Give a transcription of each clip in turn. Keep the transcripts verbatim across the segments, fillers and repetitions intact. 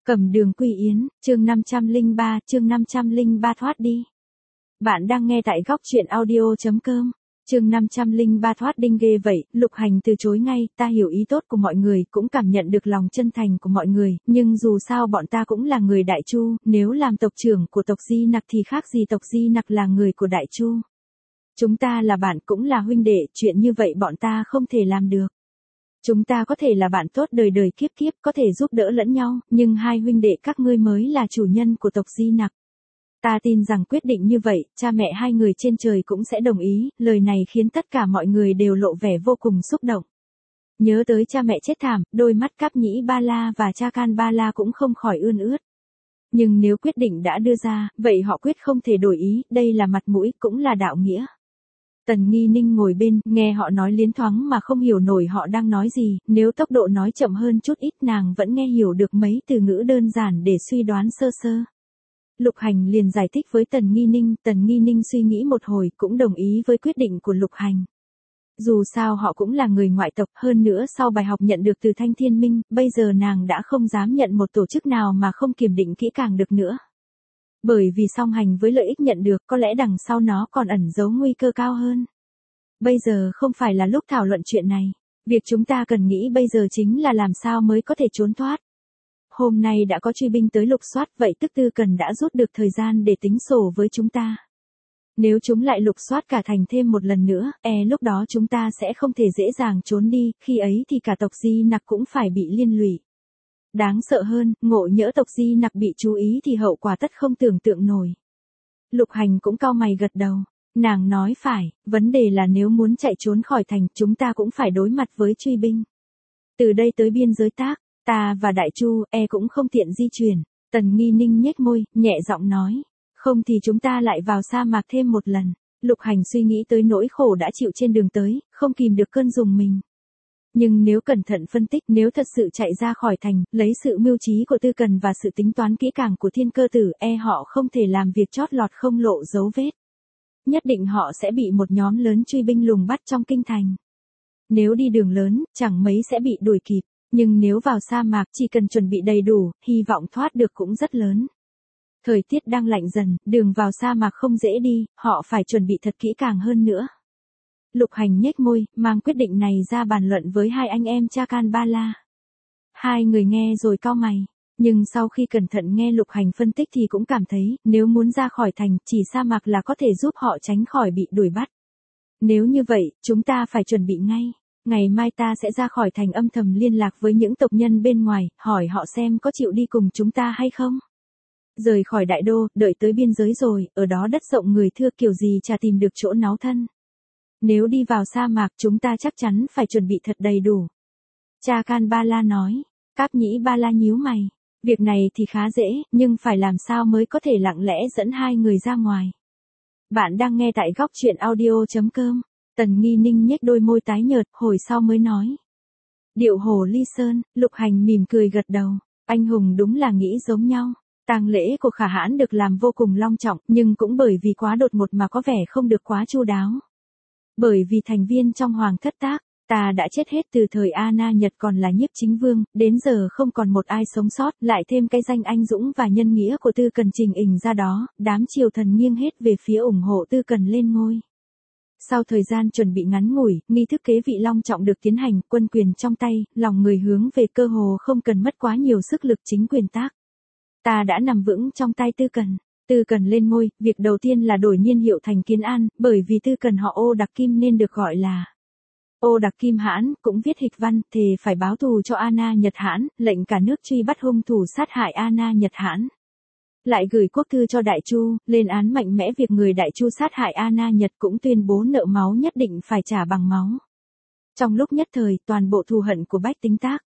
Cẩm Đường Quy Yến, chương năm trăm lẻ ba, chương năm trăm lẻ ba thoát đi. Bạn đang nghe tại góc truyện audio chấm com. Chương năm trăm lẻ ba thoát đinh ghê vậy, Lục Hành từ chối ngay, ta hiểu ý tốt của mọi người, cũng cảm nhận được lòng chân thành của mọi người, nhưng dù sao bọn ta cũng là người Đại Chu, nếu làm tộc trưởng của tộc Di Nặc thì khác gì tộc Di Nặc là người của Đại Chu. Chúng ta là bạn cũng là huynh đệ, chuyện như vậy bọn ta không thể làm được. Chúng ta có thể là bạn tốt đời đời kiếp kiếp, có thể giúp đỡ lẫn nhau, nhưng hai huynh đệ các ngươi mới là chủ nhân của tộc Di Nặc. Ta tin rằng quyết định như vậy, cha mẹ hai người trên trời cũng sẽ đồng ý, lời này khiến tất cả mọi người đều lộ vẻ vô cùng xúc động. Nhớ tới cha mẹ chết thảm, đôi mắt Cáp Nhĩ Ba La và Cha Can Ba La cũng không khỏi ươn ướt. Nhưng nếu quyết định đã đưa ra, vậy họ quyết không thể đổi ý, đây là mặt mũi, cũng là đạo nghĩa. Tần Nghi Ninh ngồi bên, nghe họ nói liến thoáng mà không hiểu nổi họ đang nói gì, nếu tốc độ nói chậm hơn chút ít nàng vẫn nghe hiểu được mấy từ ngữ đơn giản để suy đoán sơ sơ. Lục Hành liền giải thích với Tần Nghi Ninh, Tần Nghi Ninh suy nghĩ một hồi cũng đồng ý với quyết định của Lục Hành. Dù sao họ cũng là người ngoại tộc, hơn nữa sau bài học nhận được từ Thanh Thiên Minh, bây giờ nàng đã không dám nhận một tổ chức nào mà không kiểm định kỹ càng được nữa. Bởi vì song hành với lợi ích nhận được, có lẽ đằng sau nó còn ẩn giấu nguy cơ cao hơn. Bây giờ không phải là lúc thảo luận chuyện này. Việc chúng ta cần nghĩ bây giờ chính là làm sao mới có thể trốn thoát. Hôm nay đã có truy binh tới lục soát, vậy tức Tư Cần đã rút được thời gian để tính sổ với chúng ta. Nếu chúng lại lục soát cả thành thêm một lần nữa, e lúc đó chúng ta sẽ không thể dễ dàng trốn đi, khi ấy thì cả tộc Di Nặc cũng phải bị liên lụy. Đáng sợ hơn, ngộ nhỡ tộc Di Nặc bị chú ý thì hậu quả tất không tưởng tượng nổi. Lục Hành cũng cau mày gật đầu. Nàng nói phải, vấn đề là nếu muốn chạy trốn khỏi thành, chúng ta cũng phải đối mặt với truy binh. Từ đây tới biên giới Tác, ta và Đại Chu, e cũng không tiện di chuyển. Tần Nghi Ninh nhếch môi, nhẹ giọng nói. Không thì chúng ta lại vào sa mạc thêm một lần. Lục Hành suy nghĩ tới nỗi khổ đã chịu trên đường tới, không kìm được cơn rùng mình. Nhưng nếu cẩn thận phân tích, nếu thật sự chạy ra khỏi thành, lấy sự mưu trí của Tư Cần và sự tính toán kỹ càng của Thiên Cơ Tử, e họ không thể làm việc chót lọt không lộ dấu vết. Nhất định họ sẽ bị một nhóm lớn truy binh lùng bắt trong kinh thành. Nếu đi đường lớn, chẳng mấy sẽ bị đuổi kịp, nhưng nếu vào sa mạc chỉ cần chuẩn bị đầy đủ, hy vọng thoát được cũng rất lớn. Thời tiết đang lạnh dần, đường vào sa mạc không dễ đi, họ phải chuẩn bị thật kỹ càng hơn nữa. Lục Hành nhếch môi, mang quyết định này ra bàn luận với hai anh em Cha Can Ba La. Hai người nghe rồi cau mày, nhưng sau khi cẩn thận nghe Lục Hành phân tích thì cũng cảm thấy, nếu muốn ra khỏi thành, chỉ sa mạc là có thể giúp họ tránh khỏi bị đuổi bắt. Nếu như vậy, chúng ta phải chuẩn bị ngay. Ngày mai ta sẽ ra khỏi thành âm thầm liên lạc với những tộc nhân bên ngoài, hỏi họ xem có chịu đi cùng chúng ta hay không. Rời khỏi đại đô, đợi tới biên giới rồi, ở đó đất rộng người thưa kiểu gì chả tìm được chỗ náu thân. Nếu đi vào sa mạc chúng ta chắc chắn phải chuẩn bị thật đầy đủ. Cha Can Ba La nói. Cáp Nhĩ Ba La nhíu mày. Việc này thì khá dễ, nhưng phải làm sao mới có thể lặng lẽ dẫn hai người ra ngoài. Bạn đang nghe tại góc truyện audio chấm com. Tần Nghi Ninh nhếch đôi môi tái nhợt, hồi sau mới nói. Điệu Hồ Ly Sơn. Lục Hành mỉm cười gật đầu. Anh hùng đúng là nghĩ giống nhau. Tang lễ của Khả Hãn được làm vô cùng long trọng, nhưng cũng bởi vì quá đột ngột mà có vẻ không được quá chu đáo. Bởi vì thành viên trong Hoàng thất Tác, ta đã chết hết từ thời A Na Nhật còn là Nhiếp Chính Vương, đến giờ không còn một ai sống sót, lại thêm cái danh anh dũng và nhân nghĩa của Tư Cần trình ình ra đó, đám triều thần nghiêng hết về phía ủng hộ Tư Cần lên ngôi. Sau thời gian chuẩn bị ngắn ngủi, nghi thức kế vị long trọng được tiến hành, quân quyền trong tay, lòng người hướng về cơ hồ không cần mất quá nhiều sức lực chính quyền Tác. Ta đã nằm vững trong tay Tư Cần. Tư Cần lên ngôi, việc đầu tiên là đổi niên hiệu thành Kiến An, bởi vì Tư Cần họ Ô Đặc Kim nên được gọi là Ô Đặc Kim Hãn, cũng viết hịch văn, thề phải báo thù cho A Na Nhật Hãn, lệnh cả nước truy bắt hung thủ sát hại A Na Nhật Hãn. Lại gửi quốc thư cho Đại Chu, lên án mạnh mẽ việc người Đại Chu sát hại A Na Nhật, cũng tuyên bố nợ máu nhất định phải trả bằng máu. Trong lúc nhất thời, toàn bộ thù hận của bách tính Tác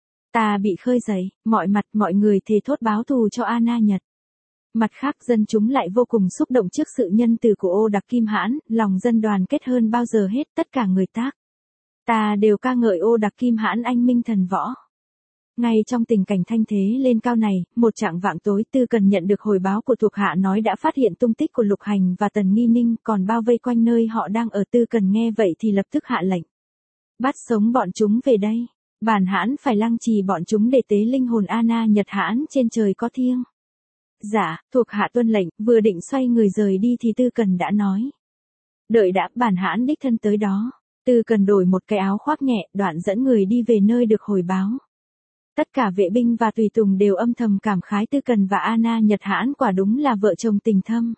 ta bị khơi dậy, mọi mặt mọi người thề thốt báo thù cho A Na Nhật. Mặt khác dân chúng lại vô cùng xúc động trước sự nhân từ của Ô Đặc Kim Hãn, lòng dân đoàn kết hơn bao giờ hết, tất cả người Tác ta đều ca ngợi Ô Đặc Kim Hãn anh minh thần võ. Ngay trong tình cảnh thanh thế lên cao này, một chạng vạng tối Tư Cần nhận được hồi báo của thuộc hạ nói đã phát hiện tung tích của Lục Hành và Tần Nghi Ninh, còn bao vây quanh nơi họ đang ở. Tư Cần nghe vậy thì lập tức hạ lệnh. Bắt sống bọn chúng về đây. Bản hãn phải lăng trì bọn chúng để tế linh hồn Anna Nhật Hãn trên trời có thiêng. Dạ, thuộc hạ tuân lệnh, vừa định xoay người rời đi thì Tư Cần đã nói. Đợi đã, bản hãn đích thân tới đó. Tư Cần đổi một cái áo khoác nhẹ, đoạn dẫn người đi về nơi được hồi báo. Tất cả vệ binh và tùy tùng đều âm thầm cảm khái Tư Cần và Anna Nhật Hãn quả đúng là vợ chồng tình thâm.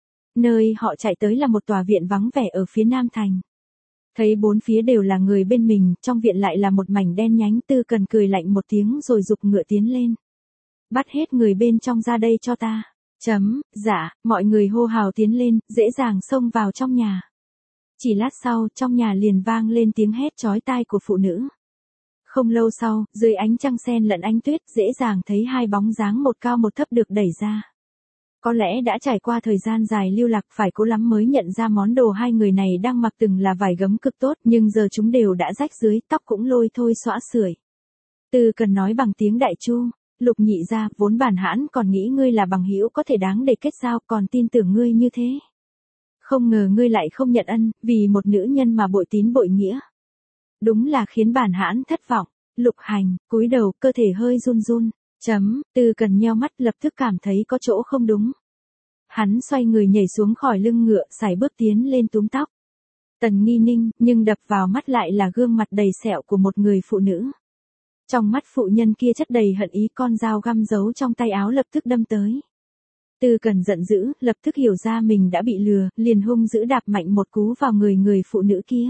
Nơi họ chạy tới là một tòa viện vắng vẻ ở phía nam thành. Thấy bốn phía đều là người bên mình, trong viện lại là một mảnh đen nhánh. Tư Cần cười lạnh một tiếng rồi giục ngựa tiến lên. Bắt hết người bên trong ra đây cho ta. Chấm, dạ, mọi người hô hào tiến lên, dễ dàng xông vào trong nhà. Chỉ lát sau, trong nhà liền vang lên tiếng hét chói tai của phụ nữ. Không lâu sau, dưới ánh trăng sen lẫn ánh tuyết, dễ dàng thấy hai bóng dáng một cao một thấp được đẩy ra. Có lẽ đã trải qua thời gian dài lưu lạc, phải cố lắm mới nhận ra món đồ hai người này đang mặc từng là vải gấm cực tốt, nhưng giờ chúng đều đã rách dưới, tóc cũng lôi thôi xõa xưởi. Tư Cần nói bằng tiếng Đại Chu. Lục nhị gia, vốn bản hãn còn nghĩ ngươi là bằng hữu có thể đáng để kết giao, còn tin tưởng ngươi như thế. Không ngờ ngươi lại không nhận ân, vì một nữ nhân mà bội tín bội nghĩa. Đúng là khiến bản hãn thất vọng. Lục Hành, cúi đầu, cơ thể hơi run run. Chấm, Tư Cần nheo mắt, lập tức cảm thấy có chỗ không đúng. Hắn xoay người nhảy xuống khỏi lưng ngựa, sải bước tiến lên túm tóc. Tần Nghi Ninh, nhưng đập vào mắt lại là gương mặt đầy sẹo của một người phụ nữ. Trong mắt phụ nhân kia chất đầy hận ý, con dao găm giấu trong tay áo lập tức đâm tới. Tư Cần giận dữ, lập tức hiểu ra mình đã bị lừa, liền hung dữ đạp mạnh một cú vào người người phụ nữ kia.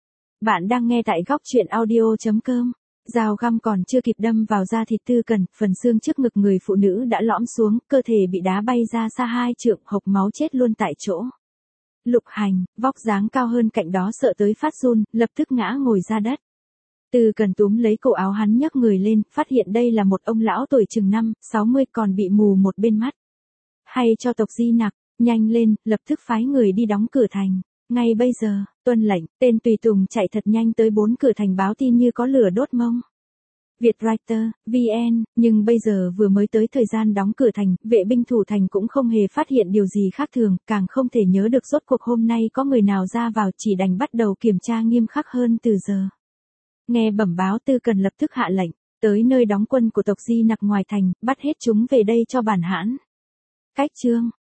Bạn đang nghe tại góc truyện audio chấm com. Dao găm còn chưa kịp đâm vào da thịt Tư Cần, phần xương trước ngực người phụ nữ đã lõm xuống, cơ thể bị đá bay ra xa hai trượng, hộc máu chết luôn tại chỗ. Lục Hành, vóc dáng cao hơn cạnh đó sợ tới phát run, lập tức ngã ngồi ra đất. Tư Cần túm lấy cổ áo hắn nhấc người lên, phát hiện đây là một ông lão tuổi chừng năm, sáu mươi còn bị mù một bên mắt. Hay cho tộc Di Nặc, nhanh lên, lập tức phái người đi đóng cửa thành. Ngay bây giờ, tuân lệnh, tên tùy tùng chạy thật nhanh tới bốn cửa thành báo tin như có lửa đốt mông. Vietwriter, vê en, nhưng bây giờ vừa mới tới thời gian đóng cửa thành, vệ binh thủ thành cũng không hề phát hiện điều gì khác thường, càng không thể nhớ được rốt cuộc hôm nay có người nào ra vào, chỉ đành bắt đầu kiểm tra nghiêm khắc hơn từ giờ. Nghe bẩm báo, Tư Cần lập tức hạ lệnh, tới nơi đóng quân của tộc Di Nặc ngoài thành, bắt hết chúng về đây cho bản hãn. Cách chương